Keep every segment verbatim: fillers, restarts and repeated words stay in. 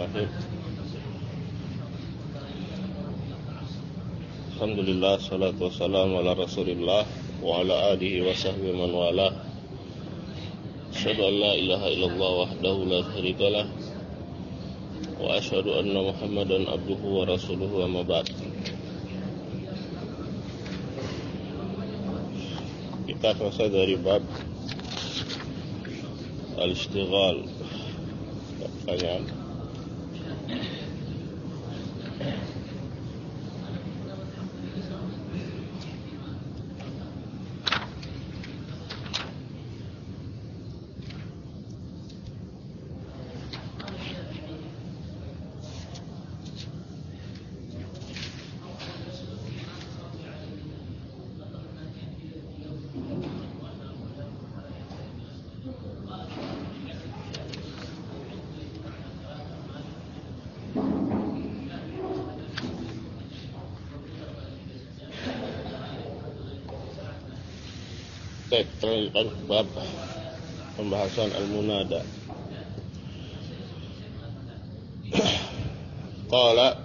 Bismillahirrahmanirrahim. Alhamdulillah, salatu wassalamu ala Rasulillah wa ala alihi wa sahbihi man wala. Asyhadu an la ilaha illallah wahdahu la syarikalah wa asyhadu anna Muhammadan abduhu wa rasuluhu, amma ba'd. Kita selesai dari bab al-ishtighal. Pertanyaan. Terlanjutkan bab pembahasan al-munada. Qala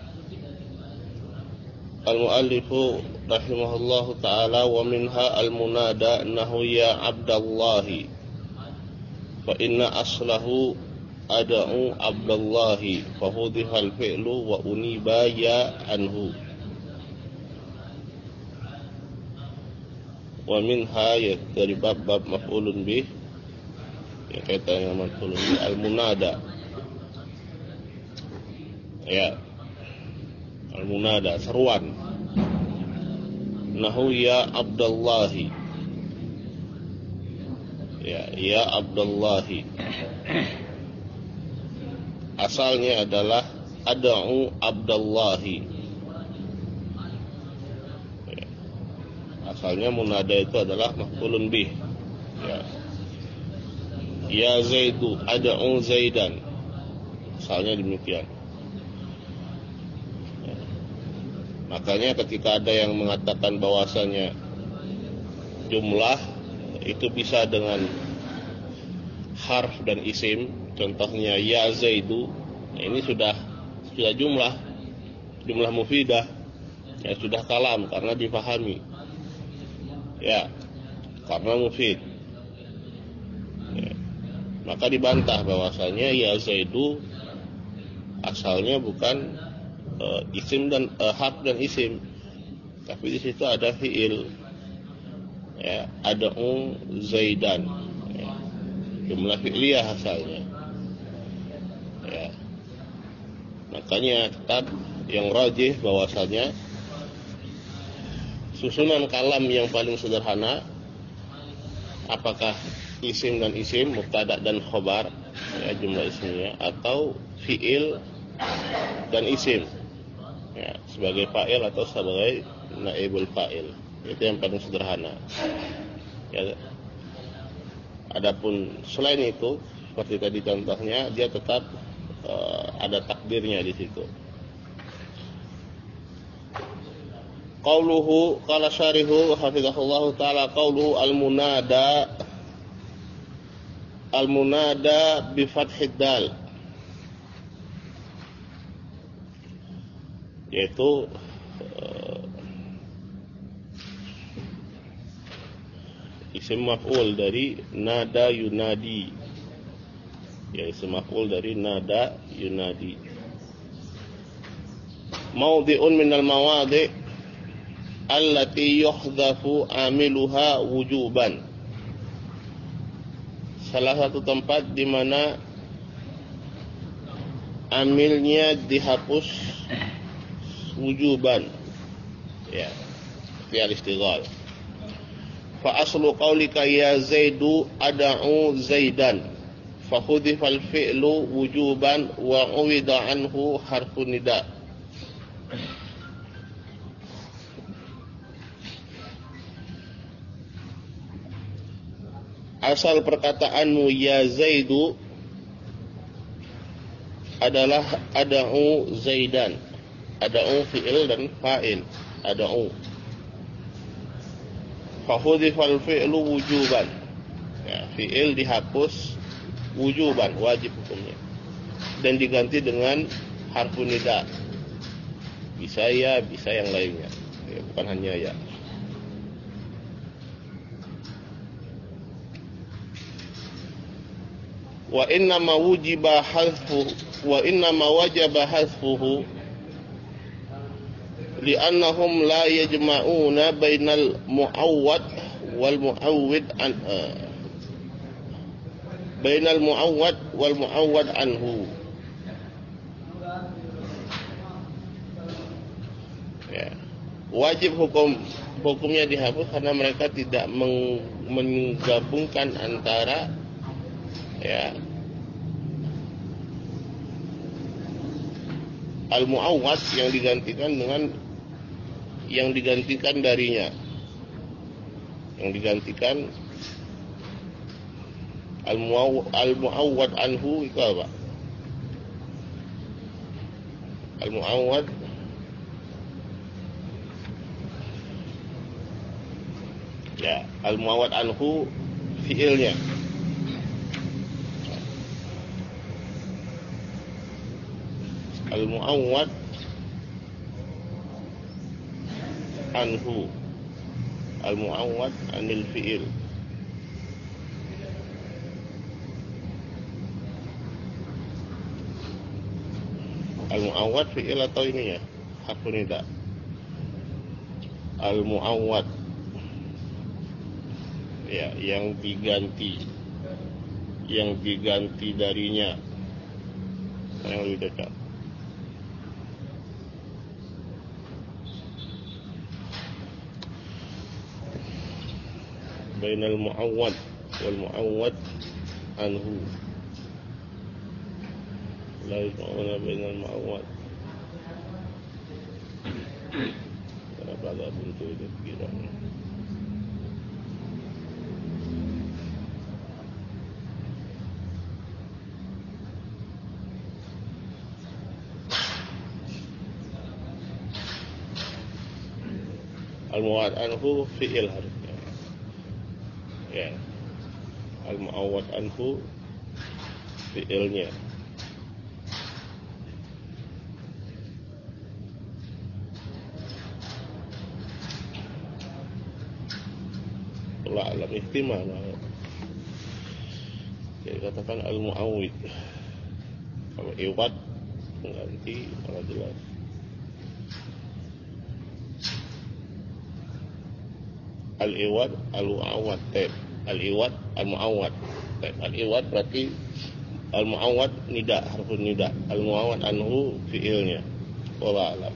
al-muallifu rahimahullahu ta'ala wa minha al-munada nahu ya abdallahi fa inna aslahu ada'u abdallahi fa hudhiha al-fi'lu wa uniba ya anhu. Wa minha, ya dari bab-bab maf'ulun bih, ya kaitannya maf'ulun bih, al-munada. Ya, al-munada, seruan. Nahu ya abdallahi. Ya, ya abdallahi. Asalnya adalah ada'u abdallahi. Asalnya munada itu adalah maf'ulun bih. Ya. Ya Zaidu ad'u Zaidan. Asalnya demikian. Ya. Makanya ketika ada yang mengatakan bahwasanya jumlah itu bisa dengan harf dan isim, contohnya ya Zaidu, ini sudah sudah jumlah, jumlah mufidah, ya sudah kalam karena difahami. Ya, karena mufid. Ya. Maka dibantah bahwasanya ya Zaidu asalnya bukan uh, isim dan uh, harf dan isim, tapi di situ ada fiil. Ya, ad'u Zaidan. Ya. Jumlah fi'liyah asalnya. Ya. Makanya tetap yang rajih bahwasanya susunan kalam yang paling sederhana, apakah isim dan isim, mubtada dan khobar, ya, jumlah isimnya, atau fiil dan isim, ya, sebagai fa'il atau sebagai naibul fa'il, itu yang paling sederhana. Ya. Adapun selain itu, seperti tadi contohnya, dia tetap uh, ada takdirnya di situ. Qauluhu qala syarihu hafizahullahu ta'ala qauluhu al-munada al-munada bi fathid dal, yaitu uh, isim maf'ul dari nada yunadi, ya isim maf'ul dari nada yunadi. Mawdi'un minal mawadi' allati yuhdhafu amiluha wujuban. Salah satu tempat di mana amilnya dihapus wujuban, ya, fi al-istighal. Fa aslu qaulika ya Zaidu ad'u Zaidan fa hudhifa al-fi'lu wujuban wa uwida anhu harfun nida. Asal perkataanmu ya Zaidu adalah ada'u Zaidan. Ada'u fi'il dan fa'il. Ada'u. Fahudhifal fi'lu wujuban. Ya, fi'il dihapus wujuban, wajib hukumnya. dan diganti dengan harfun nida. Bisa ya, bisa yang lainnya. Ya, bukan hanya ya. Wa inna ma wujiba hadfu wa inna ma wajaba hadfuhu li'annahum la yajma'una bainal mu'awwad wal mu'awwid an uh, bainal mu'awwad wal mu'awwad anhu. Ya. Wajib hukum hukumnya dihapus karena mereka tidak meng, menggabungkan antara ya al-mu'awwad yang digantikan dengan yang digantikan darinya, yang digantikan al-mu'awwad anhu itu apa? Al-mu'awwad ya, al-mu'awwad anhu fi'ilnya. Al-mu'awwad anhu, al-mu'awwad anil fi'il. Al-mu'awwad fi'il atau ini ya, harfun nida. Al-mu'awwad ya, yang diganti, yang diganti darinya, yang lebih dekat. Bainal mu'awwad wal mu'awwad anhu, la yajma'una bainal mu'awwad. Kenapa ada buntu itu kira? Al-mu'awwad anhu fi'il harusnya. Ya. Al-mu'awwad anhu fi'ilnya. Allah alam ihtimal. Jadi katakan al-mu'awwid. Kalau iwad mengganti kalau jelas. Al-iwad al-mu'awwad. Al-iwad al-mu'awwad. Al-iwad berarti al-mu'awwad nida, harfun nida. Al-mu'awwad anhu fi'ilnya. Wallahu a'lam.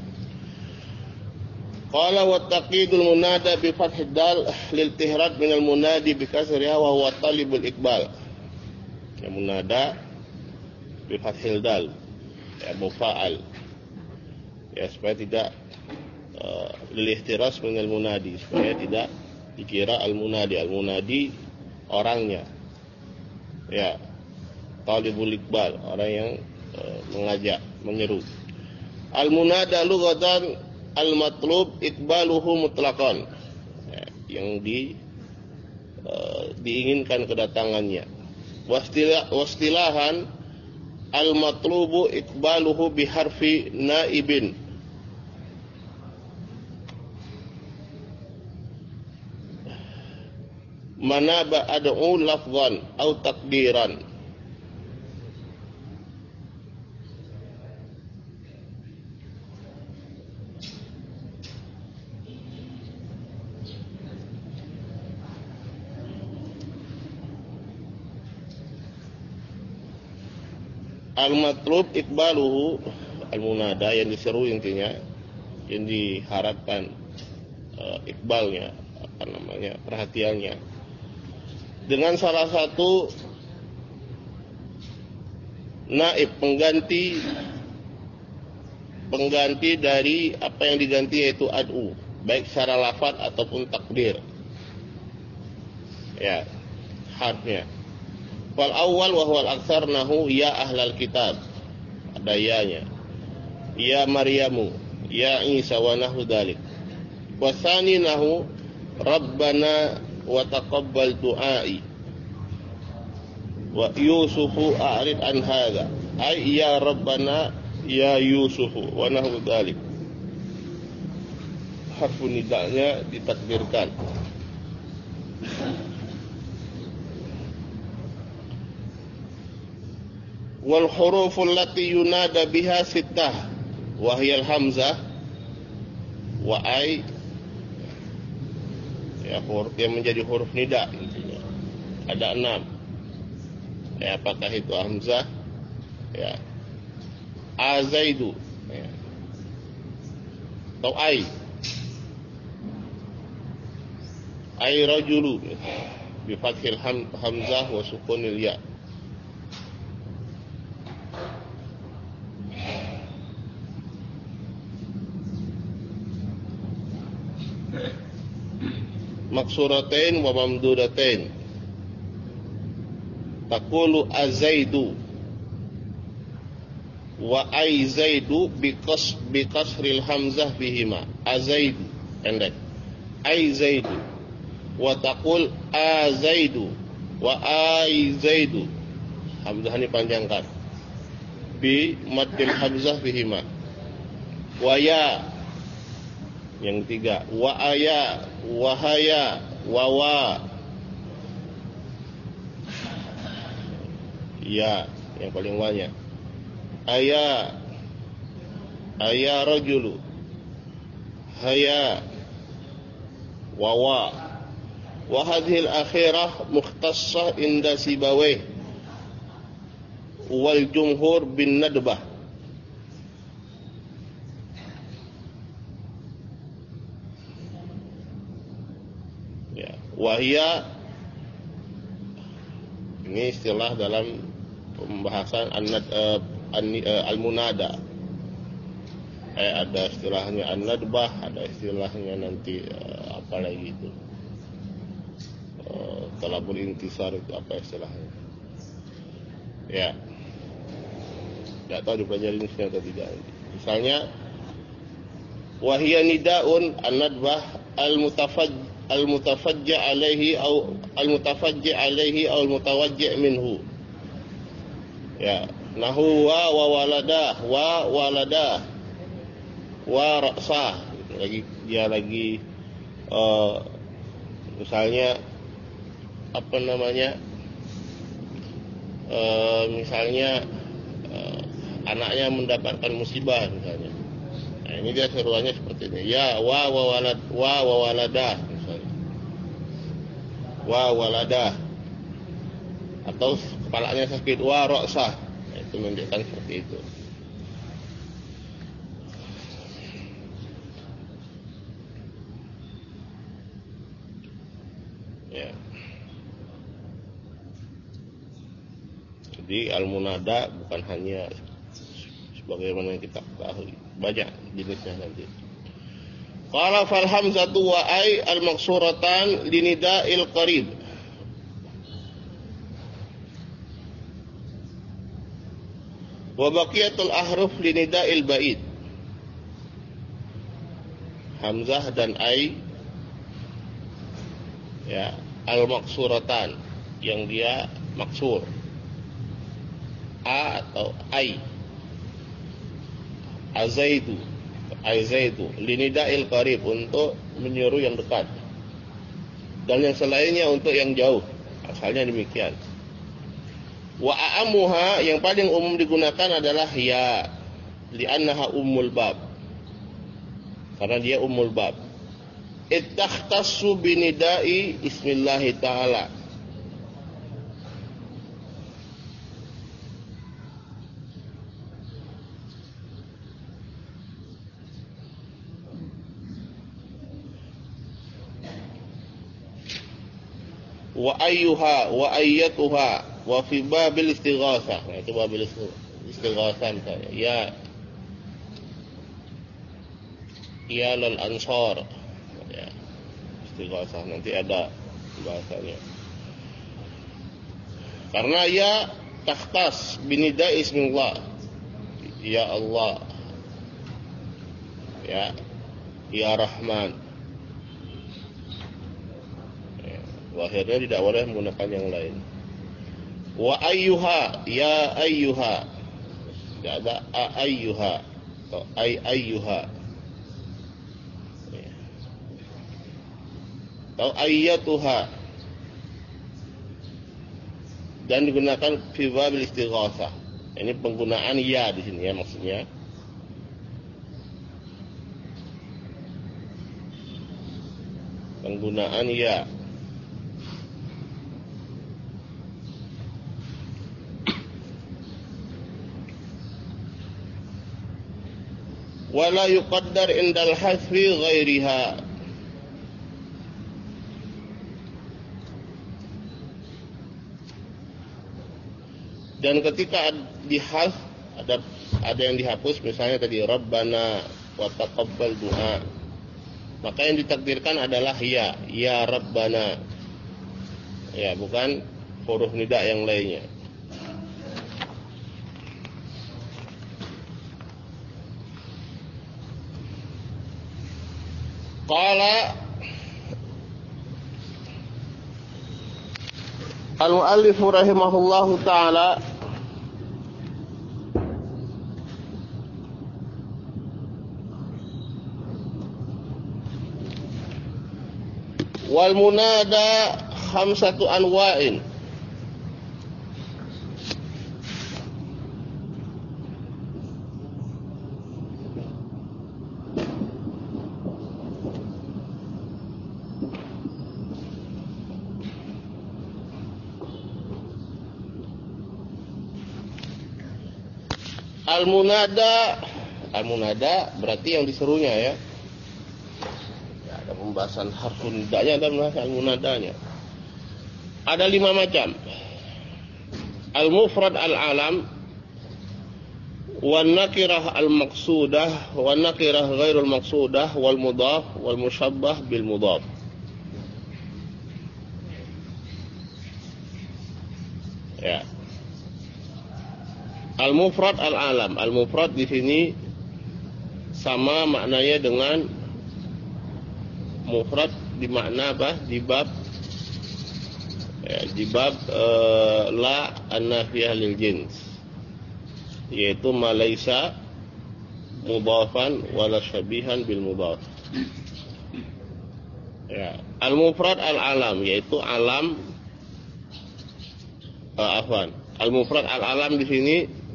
Qala wa taqidul munada bi fathid dal lil tihrad min al munadi bi kasriha wa huwa talibul iqbal. Ya, munada bi fathil dal, ya mufa'al. Ya, supaya tidak uh, lil ihtiras min al munadi, supaya tidak dikira al munadi. Al munadi orangnya. Ya, talibul iqbal, orang yang uh, mengajak, menyeru. Al munada lughatan al-matlub iqbaluhu mutlaqan, ya, yang di uh, diinginkan kedatangannya. Wastilah, wastilahan al-matlubu iqbaluhu biharfi naibin. Manaba ad'u lafzan atau takdiran. Al-matlub iqbaluhu, al-munada yang diseru intinya, yang diharapkan uh, iqbalnya, apa namanya, perhatiannya, dengan salah satu naib, pengganti pengganti dari apa yang diganti, yaitu ad'u, baik secara lafaz ataupun takdir. Ya, harfnya. Fal awal wa huwal aktsar nahu ya ahlal kitab, ada ya-nya, ya Maryamu, ya Isa wa nahu dzalik. Wasani nahu rabbana wa taqabbal du'ai wa yusufu a'rid an hadza. ay ya Rabbana ya Yusufu wa nahwu dzalik. Harfu nidanya ditakdirkan. Wal huruful lati yunada biha sittah wa hiya al hamzah wa ay, ya, huruf yang menjadi huruf nida intinya ada enam. Ya, apakah itu hamzah? Ya, azaidu, ya, atau ay, ay rajulu bi fathil ham, hamzah wa sukunil ya. Maksuratain wa mamdudatain. Taqulu azaidu wa ay zaidu biqas biqasril hamzah bihima. Azaidu pendek, ay zaidu, wa taqul azaidu wa ay zaidu, hamzah ini panjangkan, bi maddil hamzah bihima. Wa ya yang ketiga, wa aya, wahaya, wawa, ya yang paling banyak, aya, aya rajulu, haya, wawa. Wa hadhil akhirah mukhtassah inda Sibawayh wal jumhur bin nadbah. Wahia, ini istilah dalam pembahasan uh, uh, al-munada. Eh, ada istilahnya an-nadbah, ada istilahnya nanti uh, apa lagi itu, uh, talabul intisar itu apa istilahnya? Ya, tidak tahu dipelajari ini atau tidak. Misalnya, wahia nidaun an-nadbah al-mutafajj al-mutafajji alaihi au al-mutafajji alaihi au al-mutawajji minhu. Ya, nahu wa wa waladah, wa waladah, wa ra'sah. Lagi dia lagi uh, misalnya apa namanya? Uh, misalnya uh, anaknya mendapatkan musibah misalnya. Nah, ini dia seruannya seperti ini. Ya wa wa walad wa wa waladah. Wa waladah, atau kepalanya sakit, wa ra'sah, itu menunjukkan seperti itu. Ya. Jadi al-munada bukan hanya sebagaimana yang kita ketahui, banyak jenisnya nanti. Qala fal hamzatu wa ay al maksuratan linida'il qarib. Wa baqiyatul ahruf linida'il ba'id. Hamzah dan ay, ya, al maksuratan yang dia maksur. A atau ay. Azaidu, Aizaitu linida'il qarib, untuk menyuruh yang dekat, dan yang selainnya untuk yang jauh. Asalnya demikian. Wa a'amuha, yang paling umum digunakan adalah ya, li'annaha ummul bab, karena dia ummul bab. Ittakhtassu binida'i ismillahi ta'ala. Wa ayyuha wa ayyatuha wa fi babil istighatsah. Nah, itu babil istighatsah misalnya. Ya ya lal ansar. Ya, istighatsah nanti ada bahasanya. Karena ya takhtas binida ismillah. Ya Allah. Ya ya Rahman. Akhirnya tidak boleh menggunakan yang lain. Wa ayyuha, ya ayyuha, Tidak ada ayyuha atau ay ayyuha. Ya. Atau ayyatuha. Dan digunakan fi babil istighatsah. Ini penggunaan ya di sini ya maksudnya. Penggunaan ya. Wala yuqaddar indal hasfi ghairiha. Dan ketika dihas ada ada yang dihapus, misalnya tadi Rabbana wa taqabbal du'a, maka yang ditakdirkan adalah ya, ya Rabbana. Ya, bukan huruf nida yang lainnya. Qala al-muallif rahimahullahu ta'ala wal munada khamsatu anwa'in. Al-munada, al-munada berarti yang diserunya ya. Ya, ada pembahasan harfun nidanya, ada pembahasan al-munadanya. Ada lima macam. Al-mufrad al-alam, wan nakirah al-maqsudah, wan nakirah ghairul maqsudah, wal mudhaf, wal musyabbah bil mudhaf. Ya. Al-mufrad al-alam. Al-mufrad di sini sama maknanya dengan mufrad di makna apa? Di bab ya, di bab uh, la an-nafiyah lil jins, yaitu ma laisa mudhafan wala syabihan bil mudhaf. Ya, al-mufrad al-alam yaitu alam uh, afwan. Al-mufrad al-alam di sini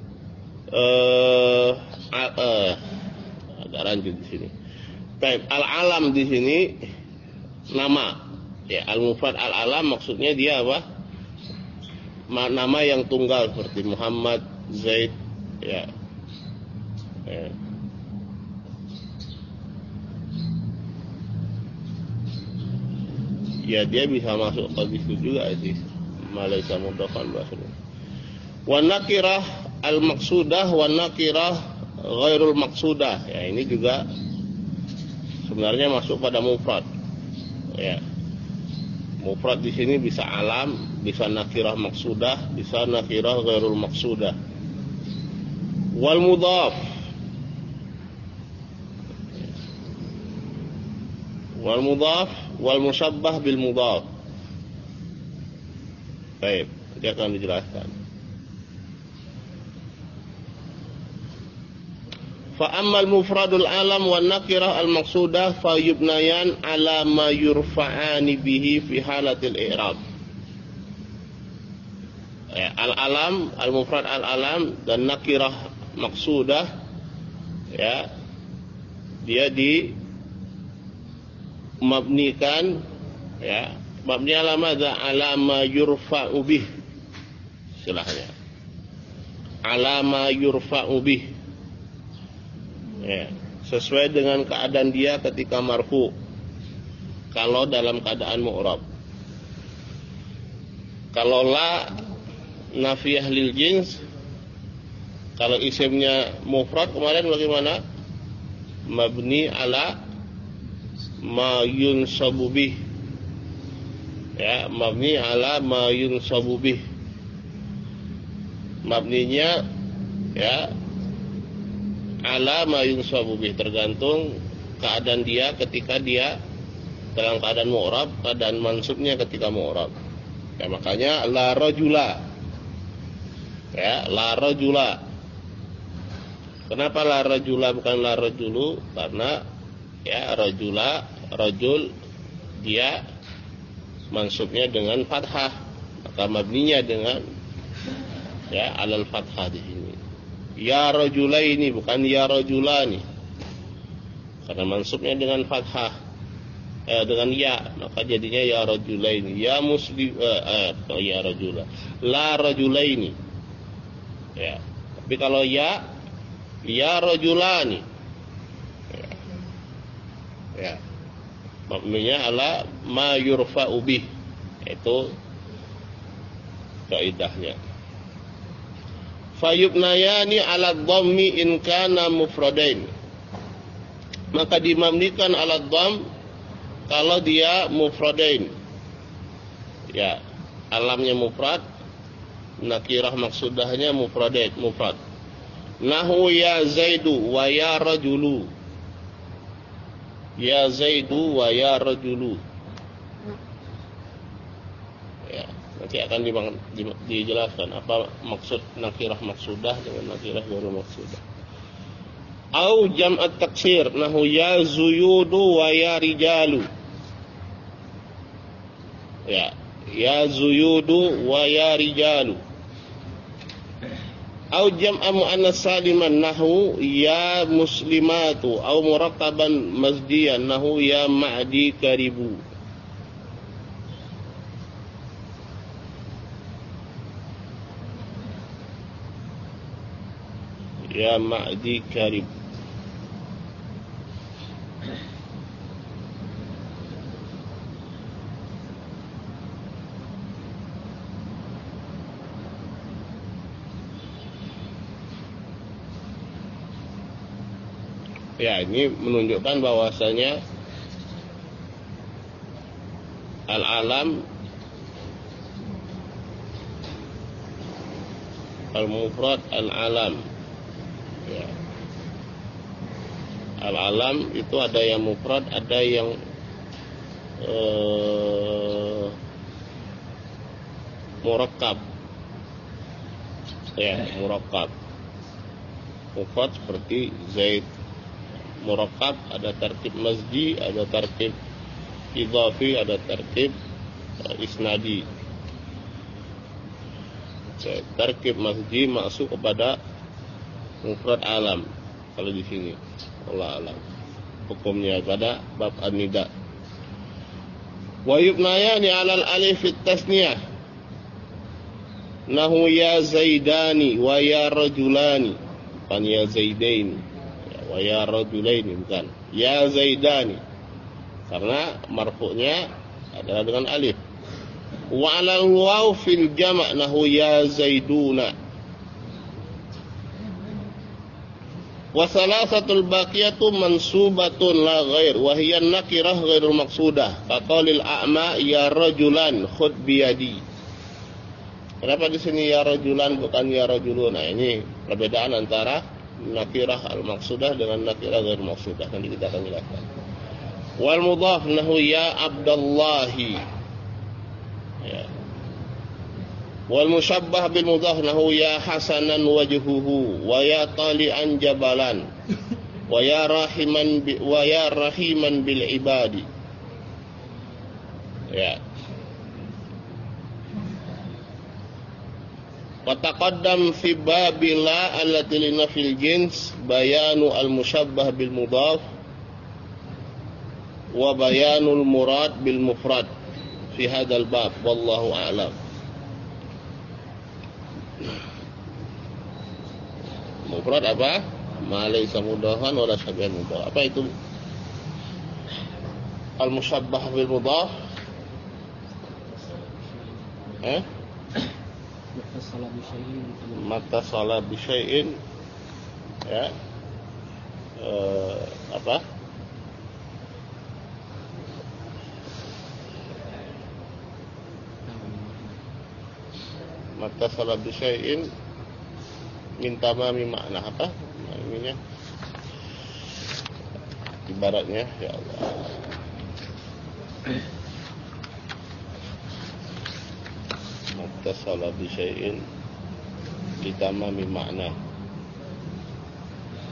Eh, uh, uh, agak lanjut di sini. Baik, al-alam di sini nama. Ya, al-mufrad al-alam maksudnya dia apa? Nama yang tunggal seperti Muhammad, Zaid, ya. Ya. Ya, dia bisa masuk ke situ juga sih. Malaysia mudhafan bahasanya. Wa nakirah al-maqsudah wa nakirah ghairul maqsudah. Ya, ini juga sebenarnya masuk pada mufrad. Ya. Mufrad di sini bisa alam, bisa nakirah maqsudah, bisa nakirah ghairul maqsudah. Wal mudhaf. Wal mudhaf wal musyabbah bil mudhaf. Baik, dia akan dijelaskan. Fa ammal mufradul alam wan nakirah al maqsudah fa yubnayan ala ma yurfa'ani bihi fi halatil i'rab. Ya, al alam, al mufrad al alam dan nakirah maqsudah ya, dia di mabnikan ya, mabni ala madza ala ma yurfa'u bih, istilahnya ala ma yurfa'u bih. Ya, sesuai dengan keadaan dia ketika marfu. Kalau dalam keadaan mu'rab. Kalau la nafiyah lil jins, kalau isimnya mufrad kemarin bagaimana? Mabni ala ma yunsabu bih. Ya, mabni ala ma yunsabu bih. Mabninya ya ala ma yunsabu bih, tergantung keadaan dia ketika dia dalam keadaan mu'rab, keadaan mansubnya ketika mu'rab. Ya, makanya la rajula. Ya, la rajula. Kenapa la rajula bukan la rajulu? Karena ya rajula, rajul dia mansubnya dengan fathah, maka mabninya dengan ya alal fathah di sini. Ya rajulaini bukan ya rajulani. Karena mansubnya dengan fathah eh, dengan ya, maka jadinya ya rajulaini. Ya muslim eh, eh, ya rajula. La rajulaini. Ya. Tapi kalau ya ya rajulani. Ya. Ya. Mabninya ala ma yurfa'u bih. Itu kaidahnya. Fayubnayani ala dhammi in kana mufradain. Maka dimamnikan ala dhamm kalau dia mufradain. Ya, alamnya mufrad, nakirah maksudahnya mufradain, mufrad. Nahu ya Zaidu wa ya rajulu. Ya Zaidu wa ya rajulu. Ya, nanti akan dijelaskan apa maksud nakirah maksudah dengan nakirah ghairu maksudah. Au jam'at taksir nahu ya zuyudu wa ya rijalu. Ya, ya zuyudu wa ya rijalu. Au jam'a muannas saliman nahu ya muslimatu au murattaban mazdiyan nahu ya ma'di karibu. Ya ma'di karib. Ya, ini menunjukkan bahwasanya al-alam al-mufrad al-alam. Ya. Al-alam itu ada yang mufrad, ada yang uh, murakkab. Ya, murakkab. Mufrad seperti Zaid. Murakkab ada tertib mazdi, ada tertib idhafi, ada tertib uh, isnadi. Tertib mazdi masuk kepada mufrad alam. Kalau di sini Allah alam hukumnya pada bab an-nida. Wa yubnayani 'alal alif at-tasniyah nahu ya zaidani wa ya rajulani, bukan ya zaidaini, ya, wa ya rajulaini, bukan ya zaidani, karena marfu'nya adalah dengan alif. Wa 'alal waw fil jama' nahu ya zaiduna. Wa salasatul baqiyatu mansubatun la ghair wa hiya nakirah ghairul maqsudah ka qaulil a'ma ya rajulan khudh bi yadi. Kenapa di sini ya rajulan bukan ya rajulun? Nah, ini perbedaan antara nakirah al maqsudah dengan nakirah ghairul maqsudah. Nanti kita akan jelaskan. Wal mudhaf nahu ya Abdallahi. Ya. Wal musyabbah bil mudhaf nahu ya hasanan wajhuhu wa ya tali'an jabalan wa ya rahiman bi, wa ya rahiman bil ibadi. Ya. Wa taqaddam fi babil la allati li nafil jins bayanu al musyabbah bil mudhaf wa bayanul murad bil mufrad fi hadzal bab wallahu a'lam. Mufrad apa? Ma laysa mudhafan wala syabihan mudhaf. Apa itu? Al-musyabbah bil mudhaf. Eh? Mattasala bi syai'in. Mattasala bi syai'in. Ya. Eh, apa? Mattasala bi syai'in min tamami makna apa? Ininya ibaratnya ya Allah. Mattasala bi syai'in min tamami makna.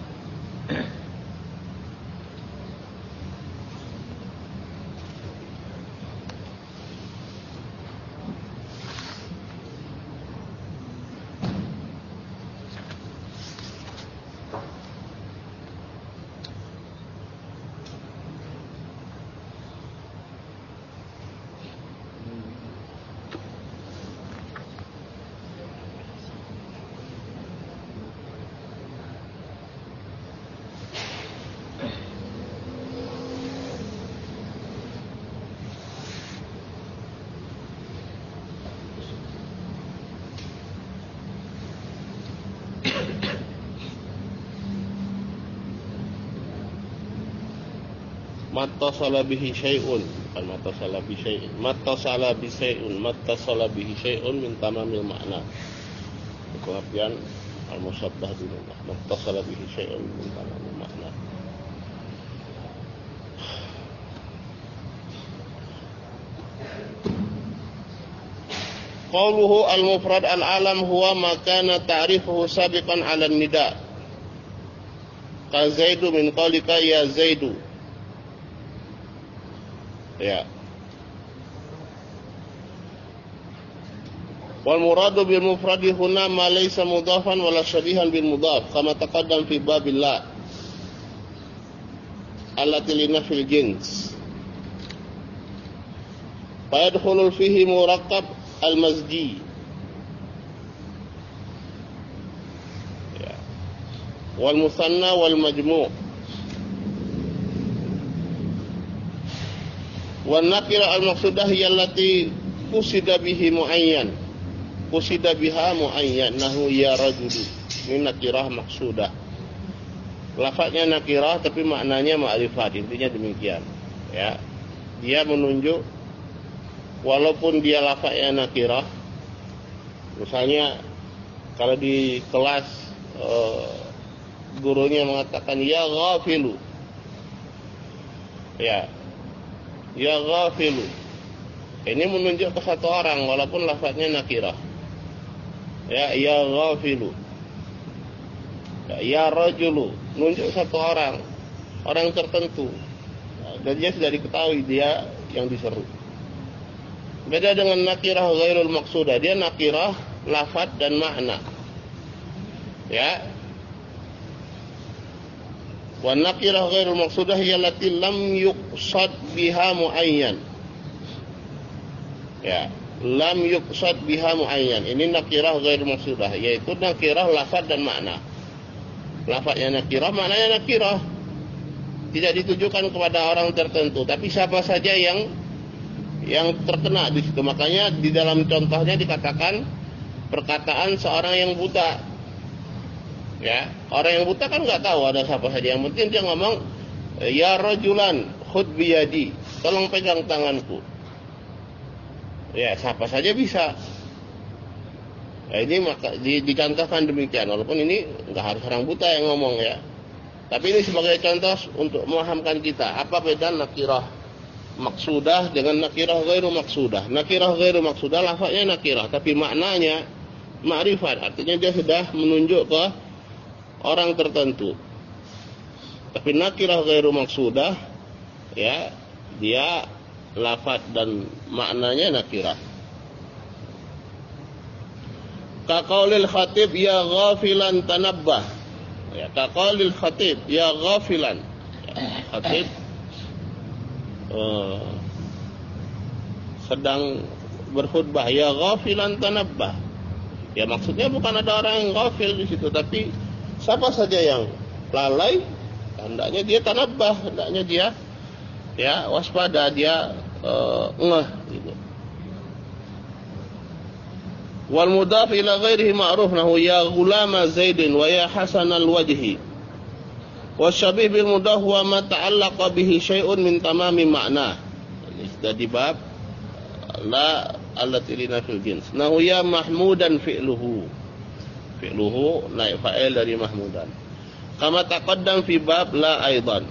mattasala bihi syai'un, bukan mattasala bi syai'in, mattasala bi syai'un, mattasala bihi syai'un min tamamil makna. Pengertian al-musyabbah dulu, mattasala bihi syai'un min tamamil makna. Qauluhu al-mufrad al-alam huwa ma kana ta'rifuhu sabiqan 'ala an-nida. Ka Zaidu min qaulika ya Zaidu. Ya. Wal muradu bil mufradi huna ma laysa mudhafan wala syabihan bil mudhaf kama taqaddam fi babillah allati lina fil jins. Fa yadkhulu fihi murakkab al-mazdi. Ya. Wal musanna wal majmu'. Wan nakira al-maqsudah hiya allati qusida bihi muayyan. Qusida biha muayyan nahu ya rajulu. Ini nakirah maqsudah. Lafaznya nakirah tapi maknanya ma'rifat, intinya demikian. Ya. Dia menunjuk walaupun dia lafaznya nakirah. Misalnya kalau di kelas uh, gurunya mengatakan ya ghafilu. Ya. Ya ghafilu. Ini menunjuk ke satu orang walaupun lafaznya nakirah. Ya, ya ghafilu. Ya, ya rajulu, menunjuk satu orang, orang tertentu. Dan dia sudah diketahui dia yang diseru. Beda dengan nakirah ghairul maqsudah, dia nakirah lafaz dan makna. Ya. Wa nakirah ghairul maqsudah hiya allati lam yuqsad biha muayyan. Ya, lam yuqsad biha muayyan. Ini nakirah ghairul maqsudah, yaitu nakirah lafaz dan makna. Lafaznya nakirah, maknanya nakirah. Tidak ditujukan kepada orang tertentu, tapi siapa saja yang yang terkena di situ. Makanya di dalam contohnya dikatakan perkataan seorang yang buta. Ya, orang yang buta kan nggak tahu ada siapa saja. Yang penting dia ngomong ya rajulan khudh biyadi, tolong pegang tanganku. Ya, siapa saja bisa. Nah, ini maka di, dicontohkan demikian. Walaupun ini nggak harus orang buta yang ngomong ya. Tapi ini sebagai contoh untuk memahamkan kita apa beda nakirah maksudah dengan nakirah ghairu maksudah. Nakirah ghairu maksudah lafaznya nakirah, tapi maknanya ma'rifat. Artinya dia sudah menunjuk ke orang tertentu. Tapi nakirah ghairu maksudah ya, dia lafaz dan maknanya nakirah. Ka qaulil khatib ya ghafilan tanabbah. Ya, ka qaulil khatib ya ghafilan. Ya, khatib uh, sedang berkhutbah ya ghafilan tanabbah. Ya, maksudnya bukan ada orang yang ghafil di situ, tapi siapa saja yang lalai, hendaknya dia tanabbah, hendaknya dia ya waspada, dia uh, ngeh gitu. Wal mudhaf ila ghairihi ma'ruf nahu ya ghulama Zaidin wa ya hasanal wajhi. Wasyabih bil mudhaf wa ma ta'allaqa bihi syai'un min tamami makna. Ini sudah di bab la allati lina fil jins. Nahu ya mahmudan fi'luhu. Fi'luhu naib fa'il dari mahmudan. Kama taqaddam fi bab la aidan.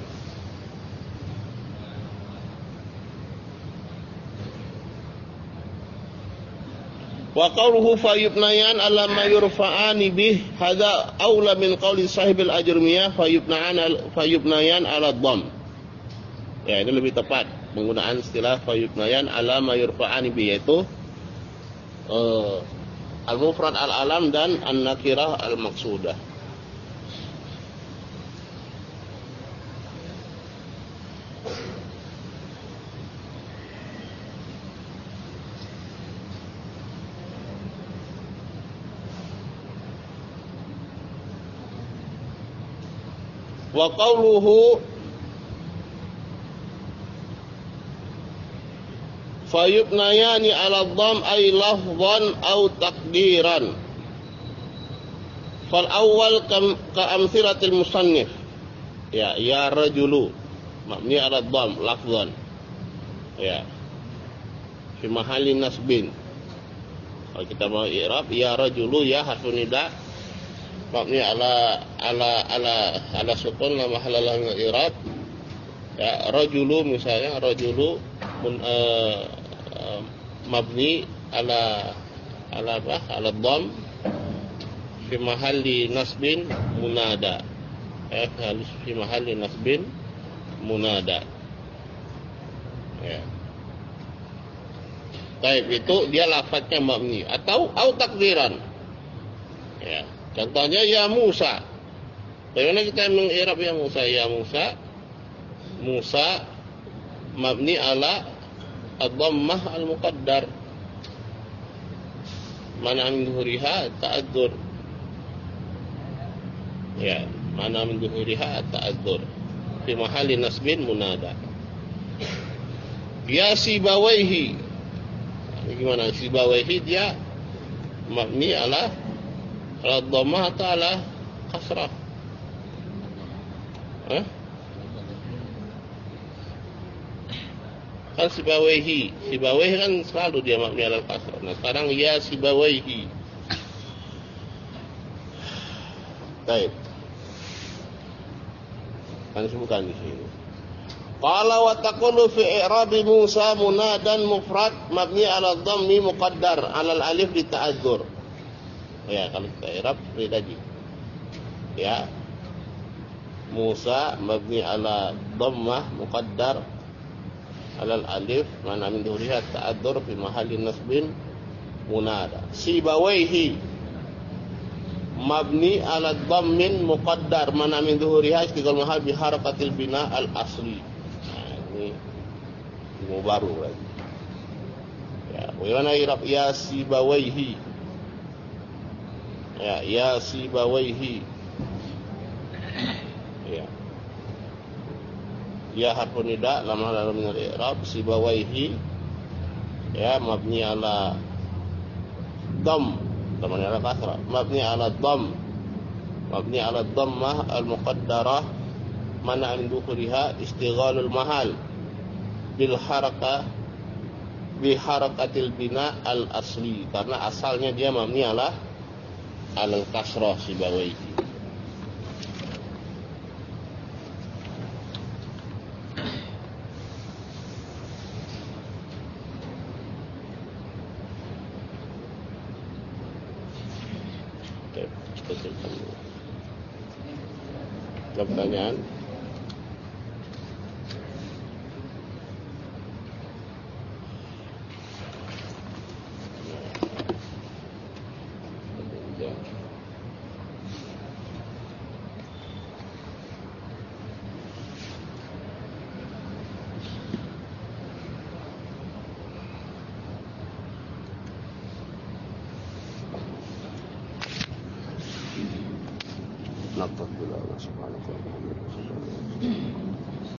Wa qawluhu fayubnayan ala ma yurfa'ani bih hadza aula min qawli sahibil ajrumiyah fayubnayan fayubnayan ala dhamm. Ya, ini lebih tepat penggunaan istilah fayubnayan ala ma yurfa'ani bih, yaitu uh, al-mufrad al-alam dan an-nakirah al-maqsudah. Wa qawluhu fayubnayani ala dhamm ay lafdhan aw taqdiran. Fal awwal ka amsilatil musannif. Ya, ya rajulu. mabni ala dhamm lafzan. Ya. Fi mahalli nasbin. Kalau kita mau i'rab ya rajulu ya harfun nida mabni ala ala ala ala sukun la mahalla lahu min i'rab. Ya, rajulu misalnya rajulu mun, uh, uh, mabni ala ala apa? Ala dhamm fi mahalli nasbin munada. Ya, harus fi mahalli nasbin munada. Ya. Baik, itu dia lafadznya mabni atau au takdiran. Ya, contohnya ya Musa. Bagaimana kita mengirab ya Musa? Ya Musa, Musa mabni ala ad-dhammah al-muqaddar. Mana min dhuhuriha ta'adzur. Ya, mana min dhuhuriha ta'adzur. Fi mahalli nasbin munada. Ya Sibawaihi. Gimana Sibawaihi dia mabni ala ala dhammah atau ala kasrah? Hah? Kan Sibawaihi, Sibawaihi kan selalu dia mabni ala kasrah. Nah, sekarang ya Sibawaihi. Baik. Kan sebutkan di sini. Qala wa taqulu fi i'rabi Musa munadan mufrad mabni ala dhammi muqaddar ala alif li ta'adzur. Ya, kalau kita i'rab seperti tadi. Ya. Musa mabni ala dhammah muqaddar ala alif mana min dhuhriha ta'adzur fi mahalli nasbin munada. Sibawaihi mabni ala dhammin muqaddar mana min dhuhriha istiqal mahal bi harakatil bina al asli. Ini ilmu baru lagi. Ya, bagaimana i'rab ya Sibawaihi? Ya, ya Sibawaihi. Ya. Ya harfun nida lam halal min al-i'rab Sibawaihi. Ya, mabni ala dhamm, mabni ala kasrah, mabni ala dhamm. Mabni ala dhammah al-muqaddarah mana min dukhuriha istighalul mahal bil harakah bi harakatil bina al asli karena asalnya dia mabni ala al kasrah Sibawaihi. Oke, ada pertanyaan? Nakfir billah subhanahu wa ta'ala.